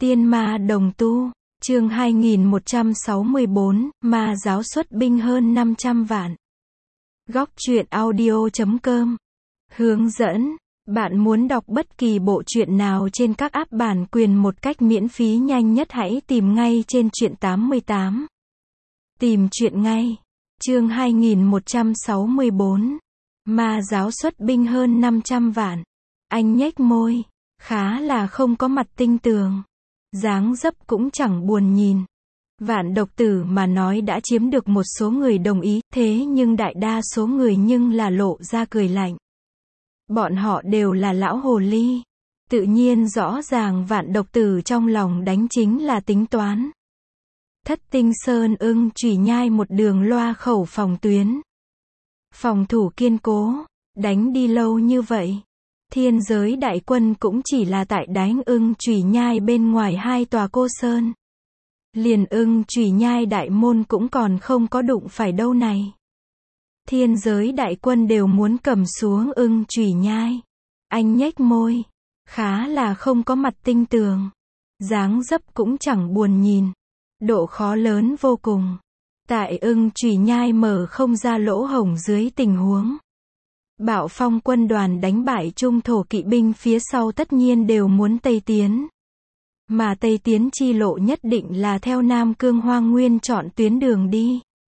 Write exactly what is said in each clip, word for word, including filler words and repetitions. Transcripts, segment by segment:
Tiên ma đồng tu, chương hai nghìn một trăm sáu mươi bốn, ma giáo xuất binh hơn năm trăm vạn. Góc truyện audio chấm com. Hướng dẫn, bạn muốn đọc bất kỳ bộ truyện nào trên các app bản quyền một cách miễn phí nhanh nhất hãy tìm ngay trên truyện tám mươi tám. Tìm truyện ngay. Chương hai nghìn một trăm sáu mươi bốn. Ma giáo xuất binh hơn năm trăm vạn. Anh nhếch môi, khá là không có mặt tinh tường. Dáng dấp cũng chẳng buồn nhìn. Vạn độc tử mà nói đã chiếm được một số người đồng ý, thế nhưng đại đa số người nhưng là lộ ra cười lạnh. Bọn họ đều là lão hồ ly. Tự nhiên rõ ràng vạn độc tử trong lòng đánh chính là tính toán. Thất tinh sơn ưng chủy nhai một đường loa khẩu phòng tuyến. Phòng thủ kiên cố, đánh đi lâu như vậy. Thiên giới đại quân cũng chỉ là tại đánh ưng chủy nhai bên ngoài hai tòa cô sơn. Liền ưng chủy nhai đại môn cũng còn không có đụng phải đâu này. Thiên giới đại quân đều muốn cầm xuống ưng chủy nhai. Anh nhếch môi, khá là không có mặt tinh tường. Dáng dấp cũng chẳng buồn nhìn. Độ khó lớn vô cùng. Tại ưng chủy nhai mở không ra lỗ hổng dưới tình huống. Bạo phong quân đoàn đánh bại trung thổ kỵ binh phía sau tất nhiên đều muốn Tây tiến. Mà Tây tiến chi lộ nhất định là theo Nam Cương Hoang Nguyên chọn tuyến đường đi.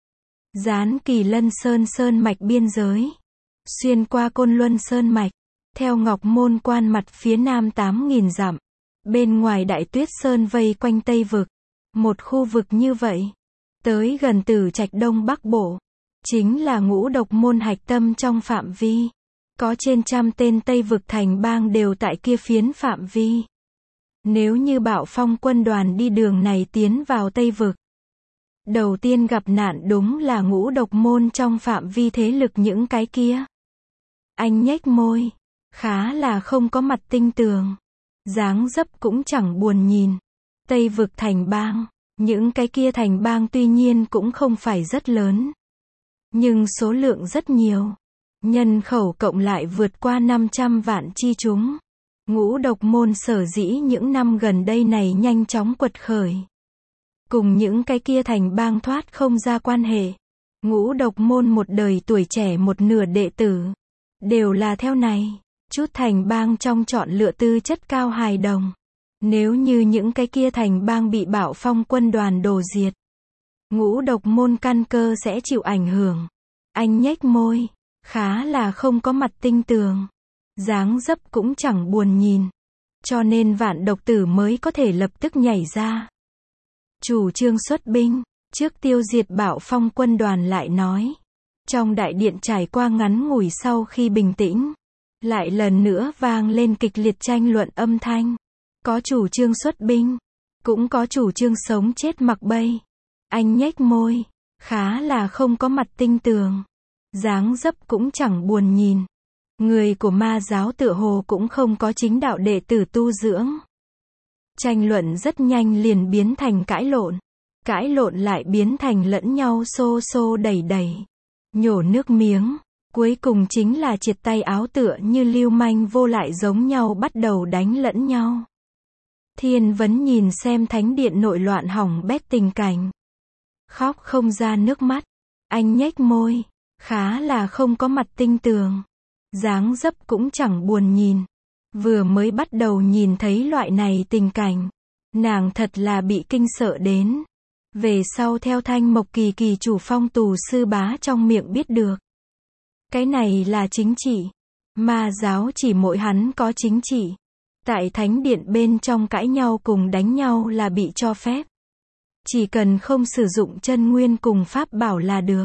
Gián Kỳ Lân Sơn Sơn mạch biên giới. Xuyên qua Côn Luân Sơn mạch. Theo Ngọc Môn quan mặt phía nam tám nghìn dặm. Bên ngoài Đại Tuyết Sơn vây quanh Tây Vực. Một khu vực như vậy. Tới gần Tử Trạch Đông Bắc Bộ. Chính là ngũ độc môn hạch tâm trong phạm vi. Có trên trăm tên Tây Vực thành bang đều tại kia phiến phạm vi. Nếu như bạo phong quân đoàn đi đường này tiến vào Tây Vực. Đầu tiên gặp nạn đúng là ngũ độc môn trong phạm vi thế lực những cái kia. Anh nhếch môi. Khá là không có mặt tinh tường. Dáng dấp cũng chẳng buồn nhìn. Tây Vực thành bang. Những cái kia thành bang tuy nhiên cũng không phải rất lớn. Nhưng số lượng rất nhiều. Nhân khẩu cộng lại vượt qua năm trăm vạn chi chúng. Ngũ độc môn sở dĩ những năm gần đây này nhanh chóng quật khởi. Cùng những cái kia thành bang thoát không ra quan hệ. Ngũ độc môn một đời tuổi trẻ một nửa đệ tử. Đều là theo này. Chút thành bang trong chọn lựa tư chất cao hài đồng. Nếu như những cái kia thành bang bị bạo phong quân đoàn đổ diệt. Ngũ độc môn căn cơ sẽ chịu ảnh hưởng. Anh nhếch môi. Khá là không có mặt tinh tường. Dáng dấp cũng chẳng buồn nhìn. Cho nên vạn độc tử mới có thể lập tức nhảy ra. Chủ trương xuất binh. Trước tiêu diệt bạo phong quân đoàn lại nói. Trong đại điện trải qua ngắn ngủi sau khi bình tĩnh. Lại lần nữa vang lên kịch liệt tranh luận âm thanh. Có chủ trương xuất binh. Cũng có chủ trương sống chết mặc bay. Anh nhếch môi. Khá là không có mặt tinh tường. Dáng dấp cũng chẳng buồn nhìn. Người của ma giáo tựa hồ cũng không có chính đạo đệ tử tu dưỡng. Tranh luận rất nhanh liền biến thành cãi lộn. Cãi lộn lại biến thành lẫn nhau xô xô đẩy đẩy. Nhổ nước miếng. Cuối cùng chính là triệt tay áo tựa như lưu manh vô lại giống nhau bắt đầu đánh lẫn nhau. Thiên Vấn nhìn xem thánh điện nội loạn hỏng bét tình cảnh. Khóc không ra nước mắt. Anh nhếch môi. Khá là không có mặt tinh tường. Dáng dấp cũng chẳng buồn nhìn. Vừa mới bắt đầu nhìn thấy loại này tình cảnh. Nàng thật là bị kinh sợ đến. Về sau theo Thanh Mộc Kỳ Kỳ chủ phong tù sư bá trong miệng biết được. Cái này là chính trị. Ma giáo chỉ mỗi hắn có chính trị. Tại thánh điện bên trong cãi nhau cùng đánh nhau là bị cho phép. Chỉ cần không sử dụng chân nguyên cùng pháp bảo là được.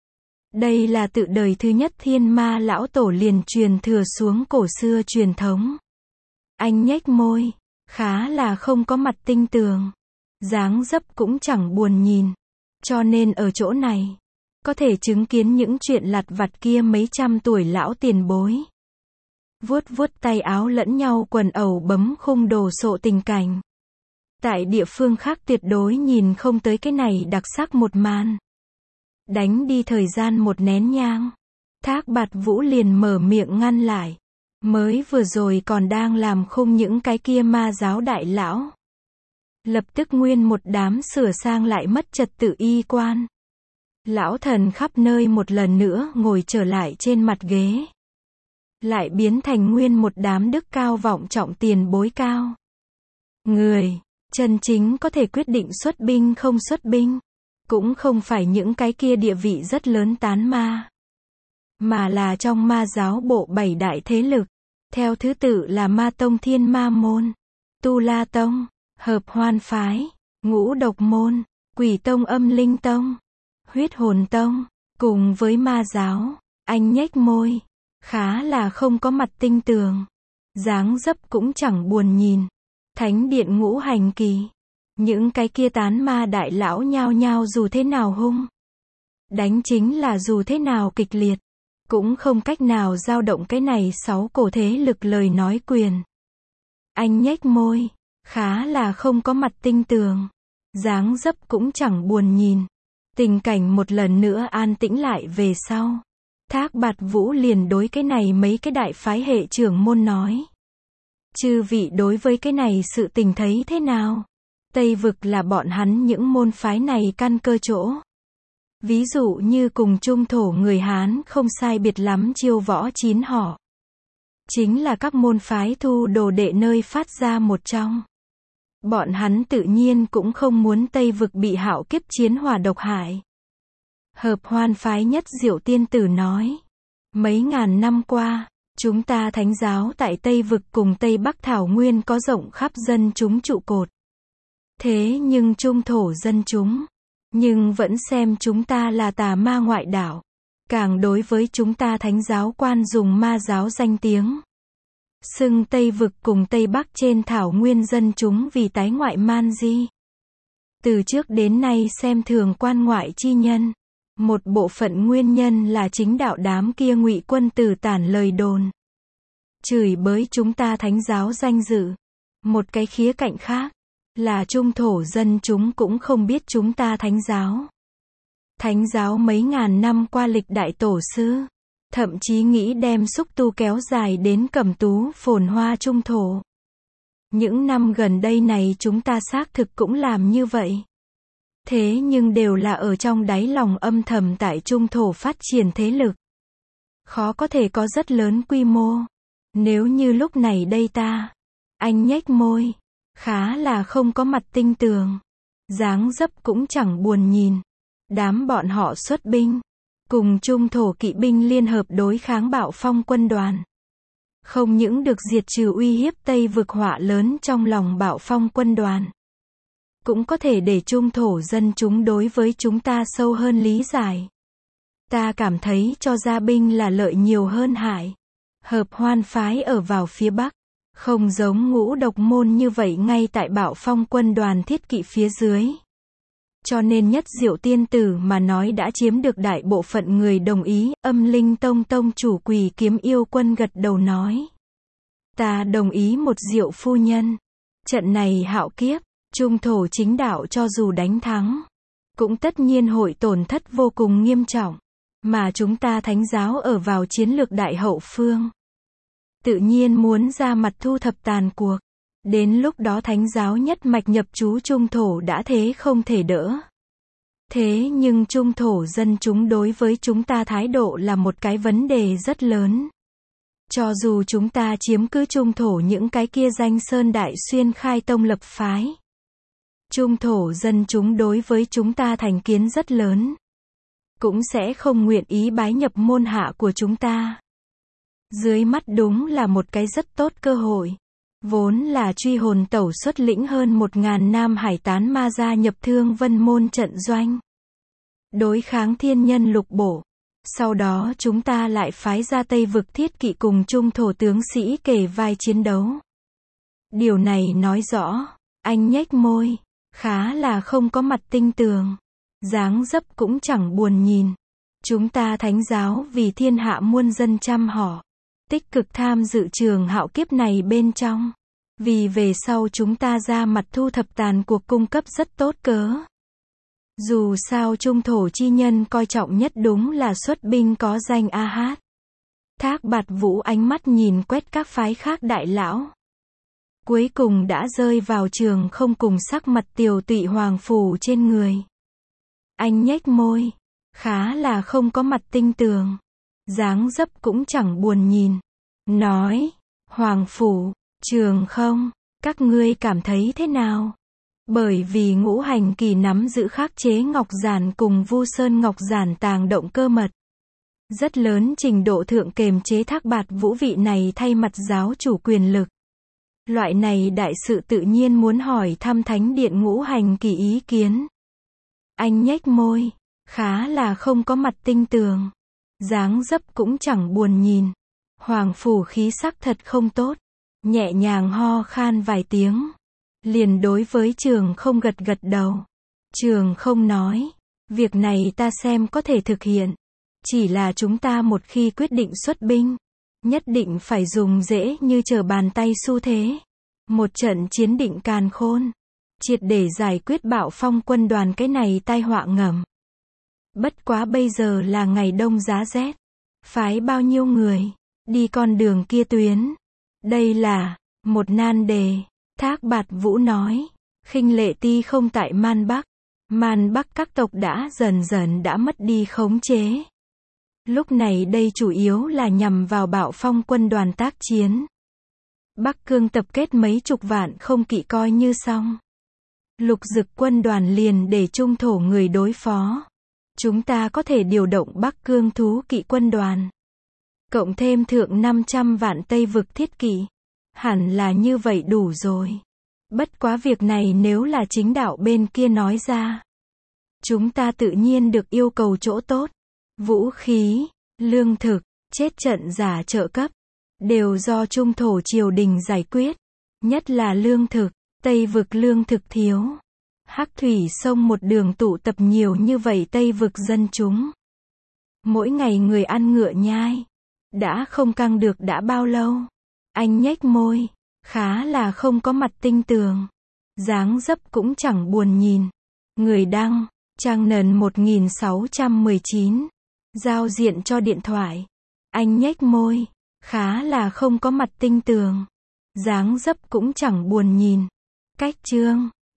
Đây là tự đời thứ nhất thiên ma lão tổ liền truyền thừa xuống cổ xưa truyền thống. Anh nhếch môi. Khá là không có mặt tinh tường. Dáng dấp cũng chẳng buồn nhìn. Cho nên ở chỗ này. Có thể chứng kiến những chuyện lặt vặt kia mấy trăm tuổi lão tiền bối. Vuốt vuốt tay áo lẫn nhau quần ẩu bấm khung đồ sộ tình cảnh. Tại địa phương khác tuyệt đối nhìn không tới cái này đặc sắc một màn. Đánh đi thời gian một nén nhang. Thác Bạt Vũ liền mở miệng ngăn lại. Mới vừa rồi còn đang làm khung những cái kia ma giáo đại lão. Lập tức nguyên một đám sửa sang lại mất trật tự y quan. Lão thần khắp nơi một lần nữa ngồi trở lại trên mặt ghế. Lại biến thành nguyên một đám đức cao vọng trọng tiền bối cao. Người, chân chính có thể quyết định xuất binh không xuất binh. Cũng không phải những cái kia địa vị rất lớn tán ma. Mà là trong ma giáo bộ bảy đại thế lực. Theo thứ tự là Ma Tông Thiên Ma Môn, Tu La Tông, Hợp Hoan Phái, Ngũ Độc Môn, Quỷ Tông Âm Linh Tông, Huyết Hồn Tông, cùng với ma giáo. Anh nhếch môi, khá là không có mặt tinh tường. Dáng dấp cũng chẳng buồn nhìn. Thánh điện ngũ hành kỳ. Những cái kia tán ma đại lão nhao nhao dù thế nào hung. Đánh chính là dù thế nào kịch liệt. Cũng không cách nào dao động cái này sáu cổ thế lực lời nói quyền. Anh nhếch môi, khá là không có mặt tinh tường. Dáng dấp cũng chẳng buồn nhìn. Tình cảnh một lần nữa an tĩnh lại về sau. Thác Bạt Vũ liền đối cái này mấy cái đại phái hệ trưởng môn nói. Chư vị đối với cái này sự tình thấy thế nào? Tây vực là bọn hắn những môn phái này căn cơ chỗ. Ví dụ như cùng trung thổ người Hán không sai biệt lắm chiêu võ chín họ. Chính là các môn phái thu đồ đệ nơi phát ra một trong. Bọn hắn tự nhiên cũng không muốn Tây vực bị hạo kiếp chiến hỏa độc hại. Hợp Hoan Phái Nhất Diệu Tiên Tử nói. Mấy ngàn năm qua, chúng ta thánh giáo tại Tây vực cùng Tây Bắc Thảo Nguyên có rộng khắp dân chúng trụ cột. Thế nhưng trung thổ dân chúng, nhưng vẫn xem chúng ta là tà ma ngoại đạo. Càng đối với chúng ta thánh giáo quan dùng ma giáo danh tiếng. Xưng Tây vực cùng Tây Bắc trên thảo nguyên dân chúng vì tái ngoại man di. Từ trước đến nay xem thường quan ngoại chi nhân. Một bộ phận nguyên nhân là chính đạo đám kia ngụy quân tử tản lời đồn. Chửi bới chúng ta thánh giáo danh dự. Một cái khía cạnh khác, là trung thổ dân chúng cũng không biết chúng ta thánh giáo. Thánh giáo mấy ngàn năm qua lịch đại tổ sư. Thậm chí nghĩ đem xúc tu kéo dài đến Cẩm Tú phồn hoa trung thổ. Những năm gần đây này chúng ta xác thực cũng làm như vậy. Thế nhưng đều là ở trong đáy lòng âm thầm tại trung thổ phát triển thế lực. Khó có thể có rất lớn quy mô. Nếu như lúc này đây ta, anh nhếch môi, khá là không có mặt tinh tường. Dáng dấp cũng chẳng buồn nhìn. Đám bọn họ xuất binh. Cùng trung thổ kỵ binh liên hợp đối kháng Bạo Phong quân đoàn. Không những được diệt trừ uy hiếp Tây vực họa lớn trong lòng Bạo Phong quân đoàn. Cũng có thể để trung thổ dân chúng đối với chúng ta sâu hơn lý giải. Ta cảm thấy cho gia binh là lợi nhiều hơn hại. Hợp Hoan Phái ở vào phía Bắc. Không giống Ngũ Độc Môn như vậy ngay tại Bạo Phong quân đoàn thiết kỵ phía dưới. Cho nên Nhất Diệu Tiên Tử mà nói đã chiếm được đại bộ phận người đồng ý. Âm Linh Tông Tông chủ Quỷ Kiếm Yêu Quân gật đầu nói. Ta đồng ý một Diệu phu nhân. Trận này hạo kiếp, trung thổ chính đạo cho dù đánh thắng, cũng tất nhiên hội tổn thất vô cùng nghiêm trọng. Mà chúng ta thánh giáo ở vào chiến lược đại hậu phương. Tự nhiên muốn ra mặt thu thập tàn cuộc. Đến lúc đó thánh giáo nhất mạch nhập trú trung thổ đã thế không thể đỡ. Thế nhưng trung thổ dân chúng đối với chúng ta thái độ là một cái vấn đề rất lớn. Cho dù chúng ta chiếm cứ trung thổ những cái kia danh sơn đại xuyên khai tông lập phái. Trung thổ dân chúng đối với chúng ta thành kiến rất lớn. Cũng sẽ không nguyện ý bái nhập môn hạ của chúng ta. Dưới mắt đúng là một cái rất tốt cơ hội. Vốn là truy hồn tẩu xuất lĩnh hơn một ngàn nam hải tán ma gia nhập Thương Vân môn trận doanh. Đối kháng thiên nhân lục bổ. Sau đó chúng ta lại phái ra Tây vực thiết kỵ cùng trung thổ tướng sĩ kề vai chiến đấu. Điều này nói rõ, anh nhếch môi, khá là không có mặt tinh tường. Dáng dấp cũng chẳng buồn nhìn. Chúng ta thánh giáo vì thiên hạ muôn dân chăm họ. Tích cực tham dự trường hạo kiếp này bên trong. Vì về sau chúng ta ra mặt thu thập tàn cuộc cung cấp rất tốt cớ. Dù sao trung thổ chi nhân coi trọng nhất đúng là xuất binh có danh A Hát. Thác Bạt Vũ ánh mắt nhìn quét các phái khác đại lão. cuối cùng đã rơi vào Trường Không cùng sắc mặt tiều tụy hoàng phủ trên người. Anh nhếch môi, khá là không có mặt tinh tường, dáng dấp cũng chẳng buồn nhìn, nói, Hoàng phủ, Trường Không, các ngươi cảm thấy thế nào? Bởi vì Ngũ Hành Kỳ nắm giữ khắc chế Ngọc Giản cùng Vu Sơn Ngọc Giản tàng động cơ mật, rất lớn trình độ thượng kềm chế Thác Bạt Vũ vị này thay mặt giáo chủ quyền lực. Loại này đại sự tự nhiên muốn hỏi thăm Thánh Điện Ngũ Hành Kỳ ý kiến. Anh nhếch môi, khá là không có mặt tinh tường, dáng dấp cũng chẳng buồn nhìn. Hoàng phủ khí sắc thật không tốt, nhẹ nhàng ho khan vài tiếng, liền đối với Trường Không gật gật đầu. Trường Không nói, việc này ta xem có thể thực hiện, chỉ là chúng ta một khi quyết định xuất binh, nhất định phải dùng dễ như trở bàn tay xu thế, một trận chiến định càn khôn, triệt để giải quyết Bạo Phong quân đoàn cái này tai họa ngầm. Bất quá bây giờ là ngày đông giá rét, phái bao nhiêu người đi con đường kia tuyến, đây là một nan đề. Thác Bạt Vũ nói, Khinh Lệ Ti không tại Man Bắc, Man Bắc các tộc đã dần dần đã mất đi khống chế. Lúc này đây chủ yếu là nhằm vào Bạo Phong quân đoàn tác chiến. Bắc Cương tập kết mấy chục vạn không kỵ coi như xong. Lục Dực quân đoàn liền để trung thổ người đối phó. Chúng ta có thể điều động Bắc Cương thú kỵ quân đoàn, cộng thêm thượng năm trăm vạn Tây vực thiết kỵ, hẳn là như vậy đủ rồi. Bất quá việc này nếu là chính đạo bên kia nói ra, chúng ta tự nhiên được yêu cầu chỗ tốt. Vũ khí, lương thực, chết trận giả trợ cấp, đều do trung thổ triều đình giải quyết. Nhất là lương thực, Tây vực lương thực thiếu. Hắc thủy sông một đường tụ tập nhiều như vậy Tây vực dân chúng. Mỗi ngày người ăn ngựa nhai. Đã không căng được đã bao lâu. Anh nhếch môi, khá là không có mặt tinh tường, dáng dấp cũng chẳng buồn nhìn. Người đăng, trang nền một nghìn sáu trăm mười chín. Giao diện cho điện thoại. Anh nhếch môi, khá là không có mặt tinh tường, dáng dấp cũng chẳng buồn nhìn. Cách chương